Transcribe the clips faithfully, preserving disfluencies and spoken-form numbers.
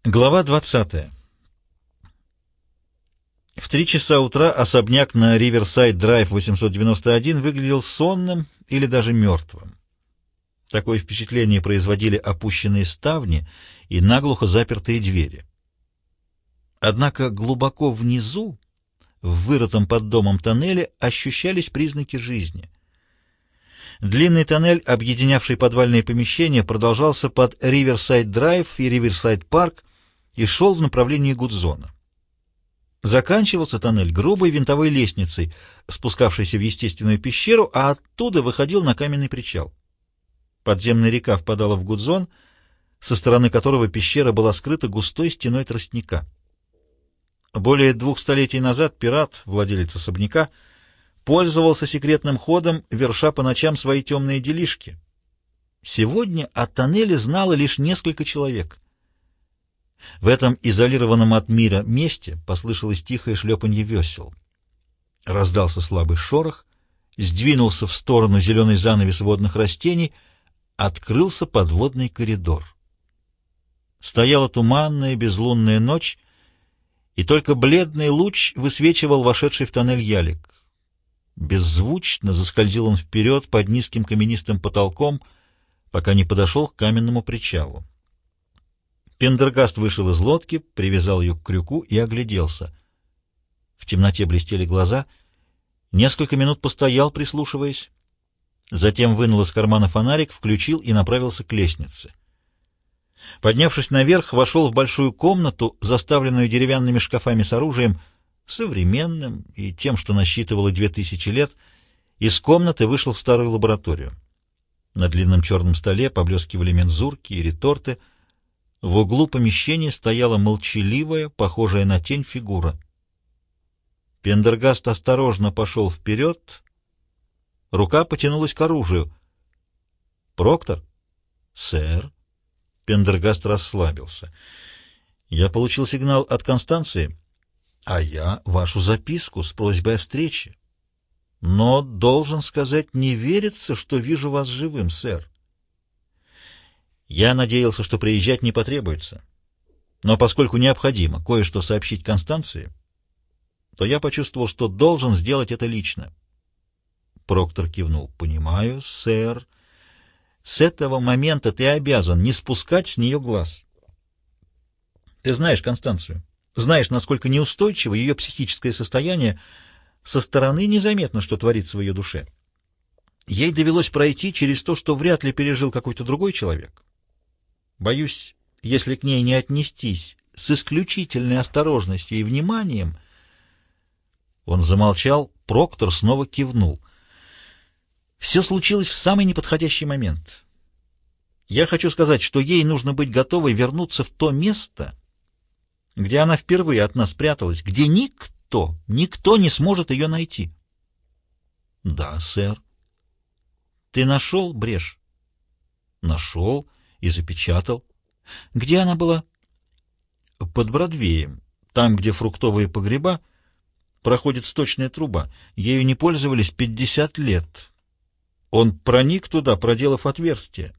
Глава двадцатая. В три часа утра особняк на Риверсайд-драйв восемьсот девяносто один выглядел сонным или даже мертвым. Такое впечатление производили опущенные ставни и наглухо запертые двери. Однако глубоко внизу, в вырытом под домом тоннеле, ощущались признаки жизни. Длинный тоннель, объединявший подвальные помещения, продолжался под Риверсайд-драйв и Риверсайд-парк и шел в направлении Гудзона. Заканчивался тоннель грубой винтовой лестницей, спускавшейся в естественную пещеру, а оттуда выходил на каменный причал. Подземная река впадала в Гудзон, со стороны которого пещера была скрыта густой стеной тростника. Более двух столетий назад пират, владелец особняка, пользовался секретным ходом, верша по ночам свои темные делишки. Сегодня о тоннеле знало лишь несколько человек. В этом изолированном от мира месте послышалось тихое шлепанье весел. Раздался слабый шорох, сдвинулся в сторону зеленый занавес водных растений, открылся подводный коридор. Стояла туманная безлунная ночь, и только бледный луч высвечивал вошедший в тоннель ялик. Беззвучно заскользил он вперед под низким каменистым потолком, пока не подошел к каменному причалу. Пендергаст вышел из лодки, привязал ее к крюку и огляделся. В темноте блестели глаза. Несколько минут постоял, прислушиваясь. Затем вынул из кармана фонарик, включил и направился к лестнице. Поднявшись наверх, вошел в большую комнату, заставленную деревянными шкафами с оружием, современным и тем, что насчитывало две тысячи лет. Из комнаты вышел в старую лабораторию. На длинном черном столе поблескивали мензурки и реторты. В углу помещения стояла молчаливая, похожая на тень фигура. Пендергаст осторожно пошел вперед. Рука потянулась к оружию. «Проктор?» «Сэр?» Пендергаст расслабился. «Я получил сигнал от Констанции, а я вашу записку с просьбой о встрече. Но, должен сказать, не верится, что вижу вас живым, сэр. Я надеялся, что приезжать не потребуется. Но поскольку необходимо кое-что сообщить Констанции, то я почувствовал, что должен сделать это лично». Проктор кивнул. «Понимаю, сэр. С этого момента ты обязан не спускать с нее глаз. Ты знаешь Констанцию, знаешь, насколько неустойчиво ее психическое состояние, со стороны незаметно, что творится в ее душе. Ей довелось пройти через то, что вряд ли пережил какой-то другой человек. Боюсь, если к ней не отнестись с исключительной осторожностью и вниманием...» Он замолчал, Проктор снова кивнул. «Все случилось в самый неподходящий момент. Я хочу сказать, что ей нужно быть готовой вернуться в то место, где она впервые от нас пряталась, где никто, никто не сможет ее найти». «Да, сэр». «Ты нашел брешь?» «Нашел и запечатал». «Где она была?» «Под Бродвеем, там, где фруктовые погреба, проходит сточная труба. Ею не пользовались пятьдесят лет. Он проник туда, проделав отверстие».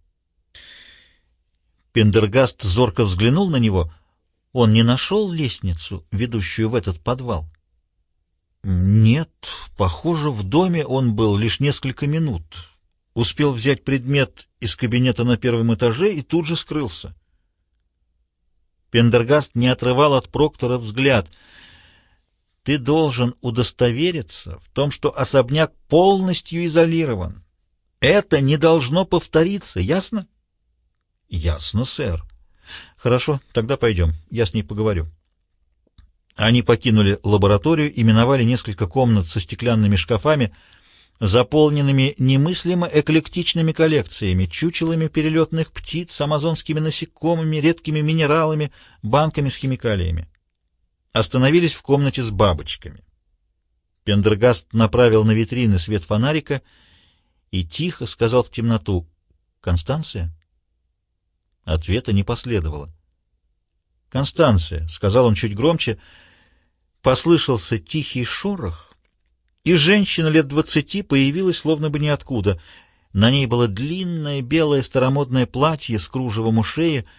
Пендергаст зорко взглянул на него. «Он не нашел лестницу, ведущую в этот подвал?» «Нет, похоже, в доме он был лишь несколько минут. Успел взять предмет из кабинета на первом этаже и тут же скрылся». Пендергаст не отрывал от Проктора взгляд. «Ты должен удостовериться в том, что особняк полностью изолирован. Это не должно повториться, ясно?» «Ясно, сэр». «Хорошо, тогда пойдем, я с ней поговорю». Они покинули лабораторию и миновали несколько комнат со стеклянными шкафами, заполненными немыслимо эклектичными коллекциями, чучелами перелетных птиц, амазонскими насекомыми, редкими минералами, банками с химикалиями. Остановились в комнате с бабочками. Пендергаст направил на витрины свет фонарика и тихо сказал в темноту: «Констанция?» Ответа не последовало. «Констанция», — сказал он чуть громче, послышался тихий шорох, и женщина лет двадцати появилась словно бы ниоткуда. На ней было длинное белое старомодное платье с кружевом у шеи,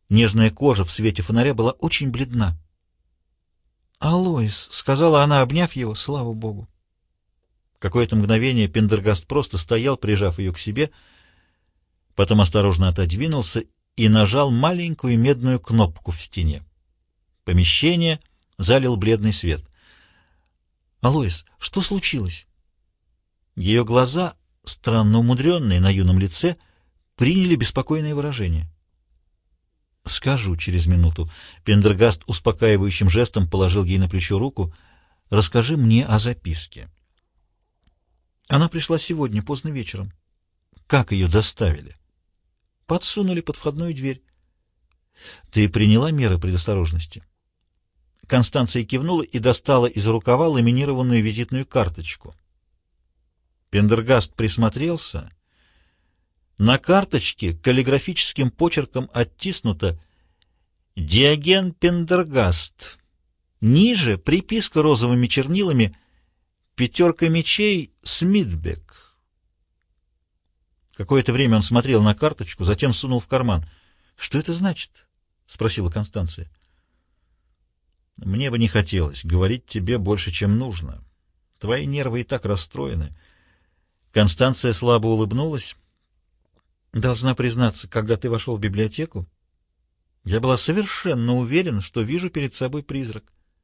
Нежная кожа в свете фонаря была очень бледна. «Алоис», — сказала она, обняв его, — «слава Богу». Какое-то мгновение Пендергаст просто стоял, прижав ее к себе, потом осторожно отодвинулся и нажал маленькую медную кнопку в стене. Помещение залил бледный свет. «Алоис, что случилось?» Ее глаза, странно умудренные на юном лице, приняли беспокойное выражение. «Скажу через минуту». Пендергаст успокаивающим жестом положил ей на плечо руку. «Расскажи мне о записке». Она пришла сегодня, поздно вечером. Как ее доставили? Подсунули под входную дверь. Ты приняла меры предосторожности? Констанция кивнула и достала из рукава ламинированную визитную карточку. Пендергаст присмотрелся. На карточке каллиграфическим почерком оттиснуто «Диоген Пендергаст». Ниже приписка розовыми чернилами «Пятерка мечей Смитбек». Какое-то время он смотрел на карточку, затем сунул в карман. «Что это значит?» — спросила Констанция. «Мне бы не хотелось говорить тебе больше, чем нужно. Твои нервы и так расстроены». Констанция слабо улыбнулась. «Должна признаться, когда ты вошел в библиотеку, я была совершенно уверена, что вижу перед собой призрак.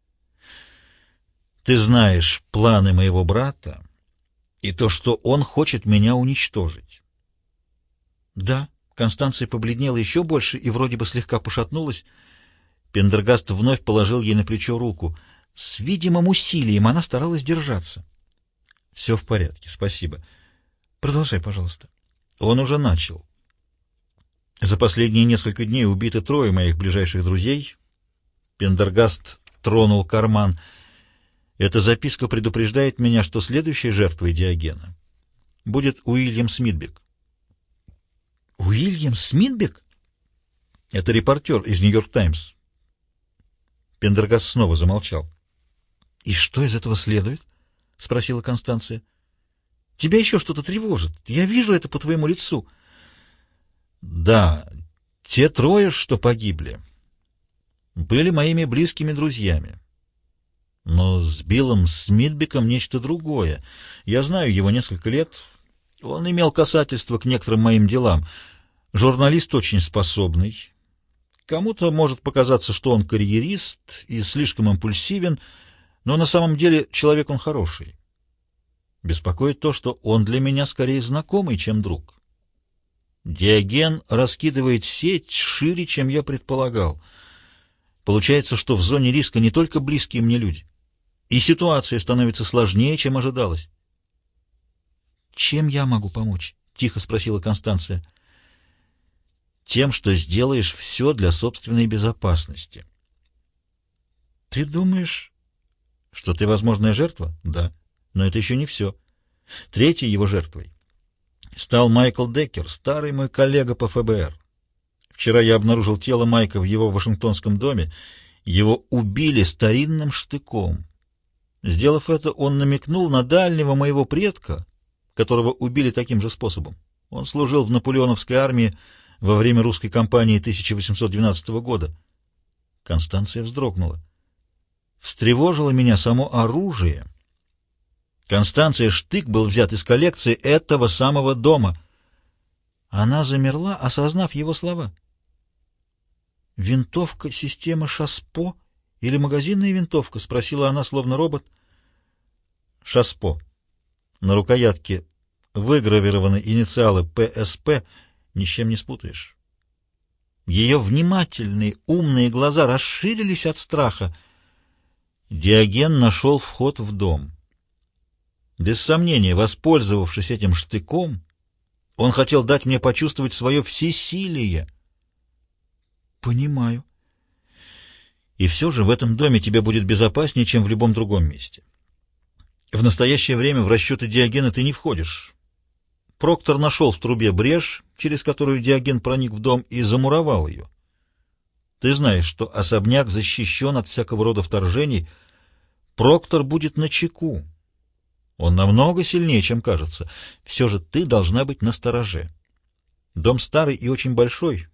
Ты знаешь планы моего брата и то, что он хочет меня уничтожить». «Да». Констанция побледнела еще больше и вроде бы слегка пошатнулась. Пендергаст вновь положил ей на плечо руку. С видимым усилием она старалась держаться. «Все в порядке, спасибо. Продолжай, пожалуйста». Он уже начал. «За последние несколько дней убиты трое моих ближайших друзей». Пендергаст тронул карман. «Эта записка предупреждает меня, что следующей жертвой Диогена будет Уильям Смитбек». «Уильям Смитбек?» «Это репортер из «Нью-Йорк Таймс». Пендергаст снова замолчал. «И что из этого следует?» — спросила Констанция. «Тебя еще что-то тревожит. Я вижу это по твоему лицу». «Да, те трое, что погибли, были моими близкими друзьями. Но с Биллом Смитбеком нечто другое. Я знаю его несколько лет. Он имел касательство к некоторым моим делам. Журналист очень способный. Кому-то может показаться, что он карьерист и слишком импульсивен, но на самом деле человек он хороший. Беспокоит то, что он для меня скорее знакомый, чем друг. Диоген раскидывает сеть шире, чем я предполагал. Получается, что в зоне риска не только близкие мне люди. И ситуация становится сложнее, чем ожидалось». «Чем я могу помочь?» — тихо спросила Констанция. «Тем, что сделаешь все для собственной безопасности». «Ты думаешь, что ты возможная жертва?» «Да, но это еще не все. Третьей его жертвой стал Майкл Деккер, старый мой коллега по эф бэ эр. Вчера я обнаружил тело Майка в его вашингтонском доме. Его убили старинным штыком. Сделав это, он намекнул на дальнего моего предка, которого убили таким же способом. Он служил в наполеоновской армии во время русской кампании тысяча восемьсот двенадцатого года». Констанция вздрогнула. Встревожило меня само оружие. Констанция, штык был взят из коллекции этого самого дома. Она замерла, осознав его слова. «Винтовка системы Шаспо или магазинная винтовка?» — спросила она, словно робот. «Шаспо. На рукоятке выгравированы инициалы пэ эс пэ, ни с чем не спутаешь». Ее внимательные, умные глаза расширились от страха. Диоген нашел вход в дом. Без сомнения, воспользовавшись этим штыком, он хотел дать мне почувствовать свое всесилие. «Понимаю. И все же в этом доме тебе будет безопаснее, чем в любом другом месте. В настоящее время в расчеты Диогена ты не входишь. Проктор нашел в трубе брешь, через которую Диоген проник в дом, и замуровал ее. Ты знаешь, что особняк защищен от всякого рода вторжений. Проктор будет начеку. Он намного сильнее, чем кажется. Все же ты должна быть настороже. Дом старый и очень большой.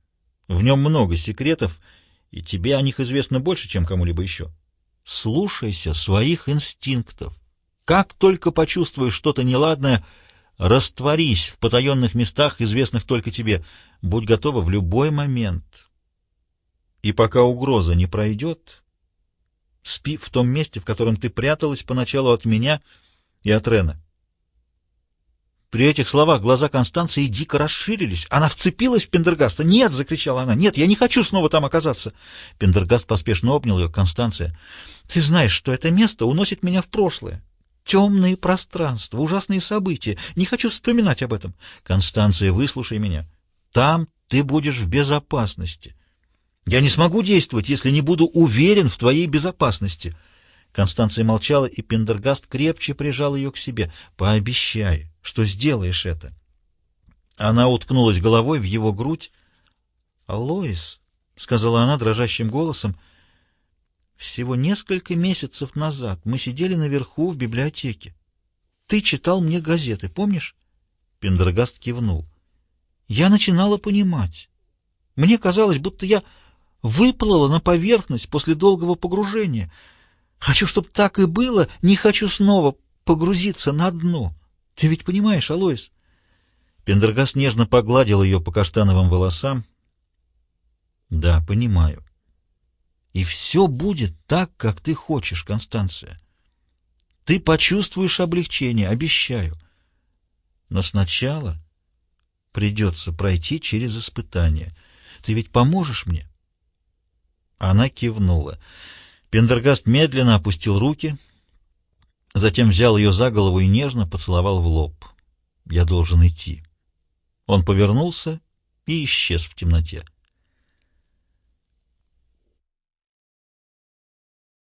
В нем много секретов, и тебе о них известно больше, чем кому-либо еще. Слушайся своих инстинктов. Как только почувствуешь что-то неладное, растворись в потаенных местах, известных только тебе. Будь готова в любой момент. И пока угроза не пройдет, спи в том месте, в котором ты пряталась поначалу от меня и от Рена. При этих словах глаза Констанции дико расширились. Она вцепилась в Пендергаста. «Нет!» — закричала она. «Нет, я не хочу снова там оказаться!» Пендергаст поспешно обнял ее. «Констанция, ты знаешь, что это место уносит меня в прошлое. Темные пространства, ужасные события. Не хочу вспоминать об этом. Констанция, выслушай меня. Там ты будешь в безопасности. Я не смогу действовать, если не буду уверен в твоей безопасности». Констанция молчала, и Пендергаст крепче прижал ее к себе. «Пообещай, что сделаешь это». Она уткнулась головой в его грудь. «Алоис», — сказала она дрожащим голосом, — «всего несколько месяцев назад мы сидели наверху в библиотеке. Ты читал мне газеты, помнишь?» Пендергаст кивнул. «Я начинала понимать. Мне казалось, будто я выплыла на поверхность после долгого погружения. Хочу, чтобы так и было, не хочу снова погрузиться на дно. Ты ведь понимаешь, Алоис?» Пендергаст нежно погладил ее по каштановым волосам. «Да, понимаю. И все будет так, как ты хочешь, Констанция. Ты почувствуешь облегчение, обещаю. Но сначала придется пройти через испытание. Ты ведь поможешь мне?» Она кивнула. Пендергаст медленно опустил руки, затем взял ее за голову и нежно поцеловал в лоб. «Я должен идти». Он повернулся и исчез в темноте.